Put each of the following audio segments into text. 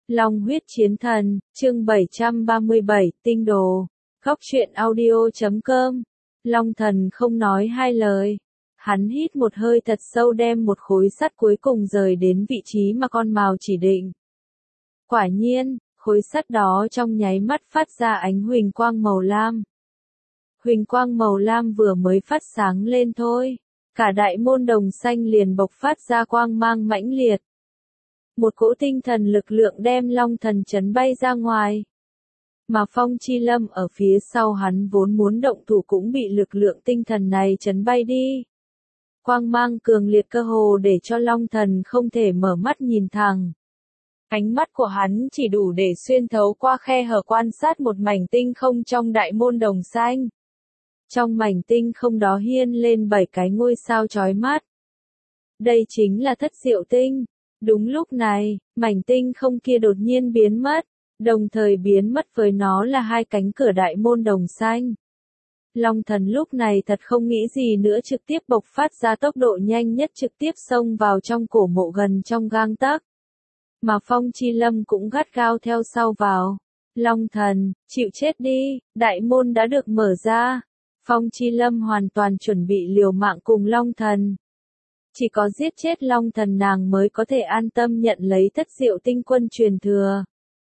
Long huyết chiến thần, chương 737, tinh đồ. Góc truyện audio.com. Long thần không nói hai lời. Hắn hít một hơi thật sâu đem một khối sắt cuối cùng rời đến vị trí mà con mào chỉ định. Quả nhiên, khối sắt đó trong nháy mắt phát ra ánh huỳnh quang màu lam. Huỳnh quang màu lam vừa mới phát sáng lên thôi, cả đại môn đồng xanh liền bộc phát ra quang mang mãnh liệt. Một cỗ tinh thần lực lượng đem Long thần chấn bay ra ngoài. Mà Phong Chi Lâm ở phía sau hắn vốn muốn động thủ cũng bị lực lượng tinh thần này chấn bay đi. Quang mang cường liệt cơ hồ để cho Long thần không thể mở mắt nhìn thẳng. Ánh mắt của hắn chỉ đủ để xuyên thấu qua khe hở quan sát một mảnh tinh không trong đại môn đồng xanh. Trong mảnh tinh không đó hiên lên 7 cái ngôi sao chói mắt. Đây chính là Thất Diệu Tinh. Đúng lúc này, mảnh tinh không kia đột nhiên biến mất, đồng thời biến mất với nó là 2 cánh cửa đại môn đồng xanh. Long thần lúc này thật không nghĩ gì nữa, trực tiếp bộc phát ra tốc độ nhanh nhất, trực tiếp xông vào trong cổ mộ gần trong gang tấc. Mà Phong Chi Lâm cũng gắt gao theo sau vào. Long thần, chịu chết đi, đại môn đã được mở ra. Phong Chi Lâm hoàn toàn chuẩn bị liều mạng cùng Long thần. Chỉ có giết chết Long thần nàng mới có thể an tâm nhận lấy Thất Diệu Tinh quân truyền thừa.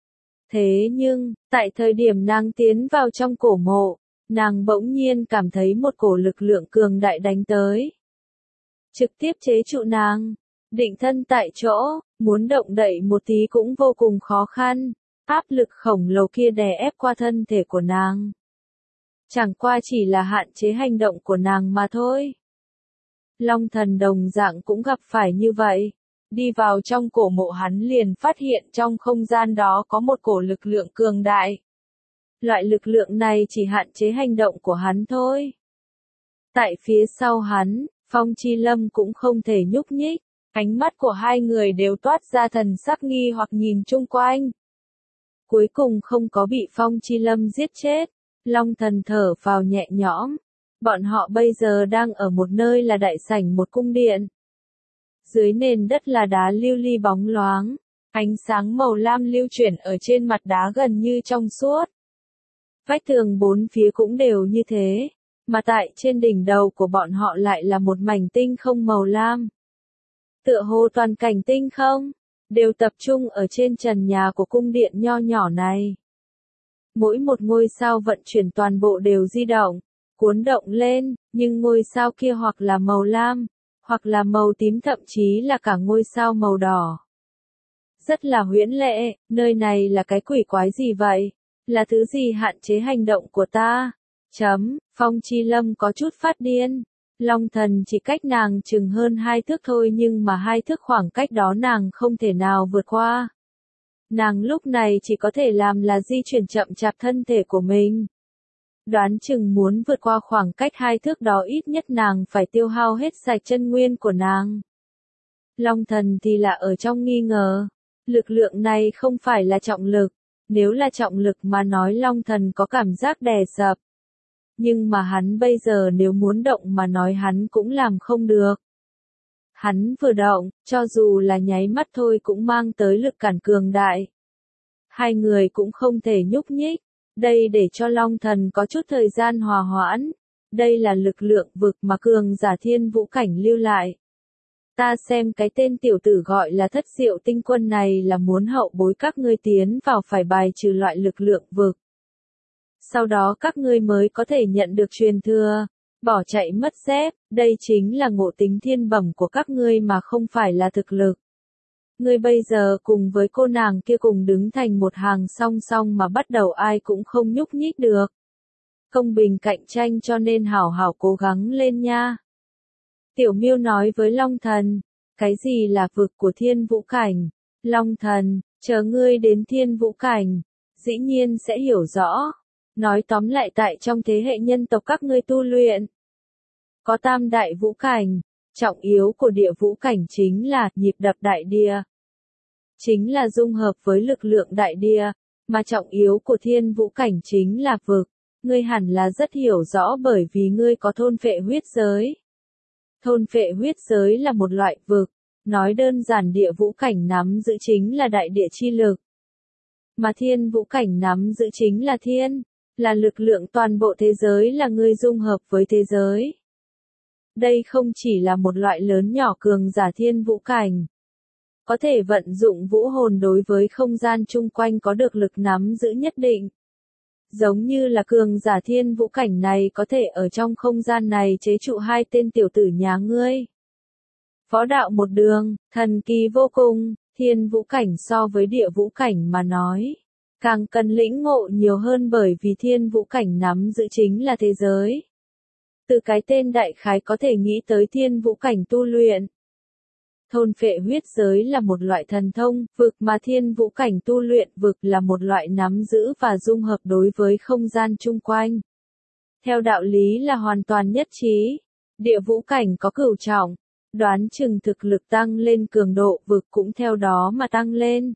Thế nhưng, tại thời điểm nàng tiến vào trong cổ mộ, nàng bỗng nhiên cảm thấy một cổ lực lượng cường đại đánh tới. Trực tiếp chế trụ nàng, định thân tại chỗ, muốn động đậy một tí cũng vô cùng khó khăn, áp lực khổng lồ kia đè ép qua thân thể của nàng. Chẳng qua chỉ là hạn chế hành động của nàng mà thôi. Long thần đồng dạng cũng gặp phải như vậy. Đi vào trong cổ mộ hắn liền phát hiện trong không gian đó có một cổ lực lượng cường đại. Loại lực lượng này chỉ hạn chế hành động của hắn thôi. Tại phía sau hắn, Phong Chi Lâm cũng không thể nhúc nhích. Ánh mắt của hai người đều toát ra thần sắc nghi hoặc nhìn chung quanh. Cuối cùng không có bị Phong Chi Lâm giết chết. Long thần thở phào nhẹ nhõm. Bọn họ bây giờ đang ở một nơi là đại sảnh một cung điện. Dưới nền đất là đá lưu ly bóng loáng. Ánh sáng màu lam lưu chuyển ở trên mặt đá gần như trong suốt. Vách tường bốn phía cũng đều như thế. Mà tại trên đỉnh đầu của bọn họ lại là một mảnh tinh không màu lam. Tựa hồ toàn cảnh tinh không đều tập trung ở trên trần nhà của cung điện nho nhỏ này. Mỗi một ngôi sao vận chuyển toàn bộ đều di động, cuốn động lên, nhưng ngôi sao kia hoặc là màu lam, hoặc là màu tím, thậm chí là cả ngôi sao màu đỏ. Rất là huyễn lệ, nơi này là cái quỷ quái gì vậy? Là thứ gì hạn chế hành động của ta? Phong Chi Lâm có chút phát điên. Long thần chỉ cách nàng chừng hơn 2 thước thôi, nhưng mà 2 thước khoảng cách đó nàng không thể nào vượt qua. Nàng lúc này chỉ có thể làm là di chuyển chậm chạp thân thể của mình. Đoán chừng muốn vượt qua khoảng cách 2 thước đó ít nhất nàng phải tiêu hao hết sạch chân nguyên của nàng. Long thần thì là ở trong nghi ngờ. Lực lượng này không phải là trọng lực. Nếu là trọng lực mà nói Long thần có cảm giác đè sập. Nhưng mà hắn bây giờ nếu muốn động mà nói hắn cũng làm không được. Hắn vừa động, cho dù là nháy mắt thôi cũng mang tới lực cản cường đại. Hai người cũng không thể nhúc nhích. Đây để cho Long thần có chút thời gian hòa hoãn. Đây là lực lượng vực mà cường giả thiên vũ cảnh lưu lại. Ta xem cái tên tiểu tử gọi là Thất Diệu Tinh quân này là muốn hậu bối các ngươi tiến vào phải bài trừ loại lực lượng vực. Sau đó các ngươi mới có thể nhận được truyền thừa, bỏ chạy mất dép, đây chính là ngộ tính thiên bẩm của các ngươi mà không phải là thực lực. Ngươi bây giờ cùng với cô nàng kia cùng đứng thành một hàng song song mà bắt đầu ai cũng không nhúc nhích được. Công bình cạnh tranh cho nên hảo hảo cố gắng lên nha. Tiểu Miêu nói với Long thần, cái gì là vực của thiên vũ cảnh? Long thần, chờ ngươi đến thiên vũ cảnh, dĩ nhiên sẽ hiểu rõ. Nói tóm lại tại trong thế hệ nhân tộc các ngươi tu luyện. Có tam đại vũ cảnh, trọng yếu của địa vũ cảnh chính là nhịp đập đại địa. Chính là dung hợp với lực lượng đại địa, mà trọng yếu của thiên vũ cảnh chính là vực. Ngươi hẳn là rất hiểu rõ bởi vì ngươi có thôn phệ huyết giới. Thôn phệ huyết giới là một loại vực, nói đơn giản địa vũ cảnh nắm giữ chính là đại địa chi lực. Mà thiên vũ cảnh nắm giữ chính là thiên, là lực lượng toàn bộ thế giới, là người dung hợp với thế giới. Đây không chỉ là một loại lớn nhỏ cường giả thiên vũ cảnh. Có thể vận dụng vũ hồn đối với không gian chung quanh có được lực nắm giữ nhất định. Giống như là cường giả thiên vũ cảnh này có thể ở trong không gian này chế trụ hai tên tiểu tử nhà ngươi. Võ đạo một đường, thần kỳ vô cùng, thiên vũ cảnh so với địa vũ cảnh mà nói. Càng cần lĩnh ngộ nhiều hơn bởi vì thiên vũ cảnh nắm giữ chính là thế giới. Từ cái tên đại khái có thể nghĩ tới thiên vũ cảnh tu luyện. Thôn phệ huyết giới là một loại thần thông, vực mà thiên vũ cảnh tu luyện vực là một loại nắm giữ và dung hợp đối với không gian chung quanh. Theo đạo lý là hoàn toàn nhất trí. Địa vũ cảnh có cửu trọng, đoán chừng thực lực tăng lên cường độ vực cũng theo đó mà tăng lên.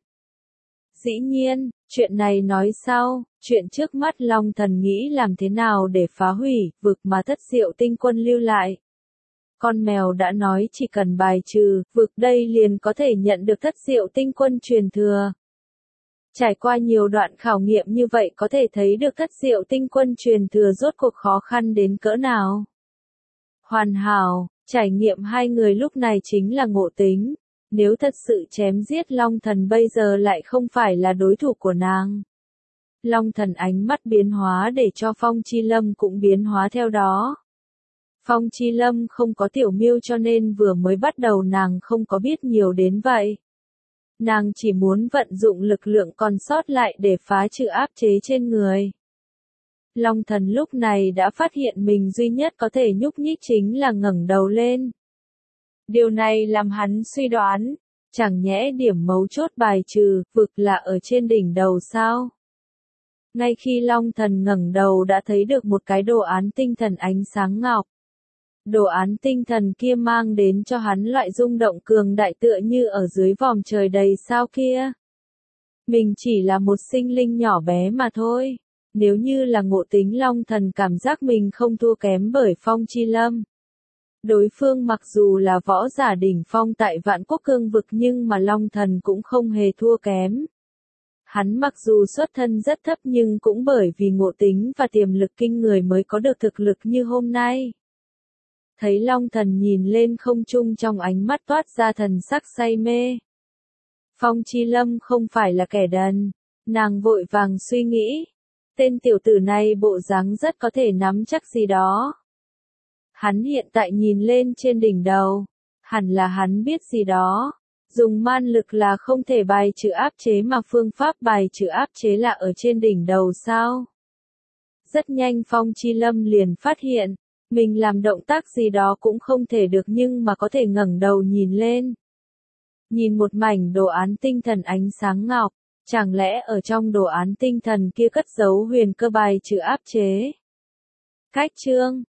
Dĩ nhiên, chuyện này nói sau, chuyện trước mắt Long Thần nghĩ làm thế nào để phá hủy vực mà Thất Diệu Tinh Quân lưu lại. Con mèo đã nói chỉ cần bài trừ vực đây liền có thể nhận được Thất Diệu Tinh Quân truyền thừa. Trải qua nhiều đoạn khảo nghiệm như vậy có thể thấy được Thất Diệu Tinh Quân truyền thừa rốt cuộc khó khăn đến cỡ nào. Hoàn hảo, trải nghiệm hai người lúc này chính là Ngộ Tính. Nếu thật sự chém giết Long Thần bây giờ lại không phải là đối thủ của nàng. Long Thần ánh mắt biến hóa để cho Phong Chi Lâm cũng biến hóa theo đó. Phong Chi Lâm không có tiểu miêu cho nên vừa mới bắt đầu nàng không có biết nhiều đến vậy. Nàng chỉ muốn vận dụng lực lượng còn sót lại để phá trừ áp chế trên người. Long Thần lúc này đã phát hiện mình duy nhất có thể nhúc nhích chính là ngẩng đầu lên. Điều này làm hắn suy đoán, chẳng nhẽ điểm mấu chốt bài trừ vực là ở trên đỉnh đầu sao? Ngay khi Long Thần ngẩng đầu đã thấy được một cái đồ án tinh thần ánh sáng ngọc. Đồ án tinh thần kia mang đến cho hắn loại rung động cường đại tựa như ở dưới vòm trời đầy sao kia. Mình chỉ là một sinh linh nhỏ bé mà thôi. Nếu như là Ngộ Tính, Long Thần cảm giác mình không thua kém bởi Phong Chi Lâm. Đối phương mặc dù là võ giả đỉnh phong tại Vạn Quốc Cương vực nhưng mà Long Thần cũng không hề thua kém. Hắn mặc dù xuất thân rất thấp nhưng cũng bởi vì ngộ tính và tiềm lực kinh người mới có được thực lực như hôm nay. Thấy Long Thần nhìn lên không trung trong ánh mắt toát ra thần sắc say mê. Phong Chi Lâm không phải là kẻ đần, nàng vội vàng suy nghĩ. Tên tiểu tử này bộ dáng rất có thể nắm chắc gì đó. Hắn hiện tại nhìn lên trên đỉnh đầu, hẳn là hắn biết gì đó. Dùng man lực là không thể bài trừ áp chế mà phương pháp bài trừ áp chế là ở trên đỉnh đầu sao? Rất nhanh Phong Chi Lâm liền phát hiện, mình làm động tác gì đó cũng không thể được nhưng mà có thể ngẩng đầu nhìn lên. Nhìn một mảnh đồ án tinh thần ánh sáng ngọc, chẳng lẽ ở trong đồ án tinh thần kia cất giấu huyền cơ bài trừ áp chế? Cách chương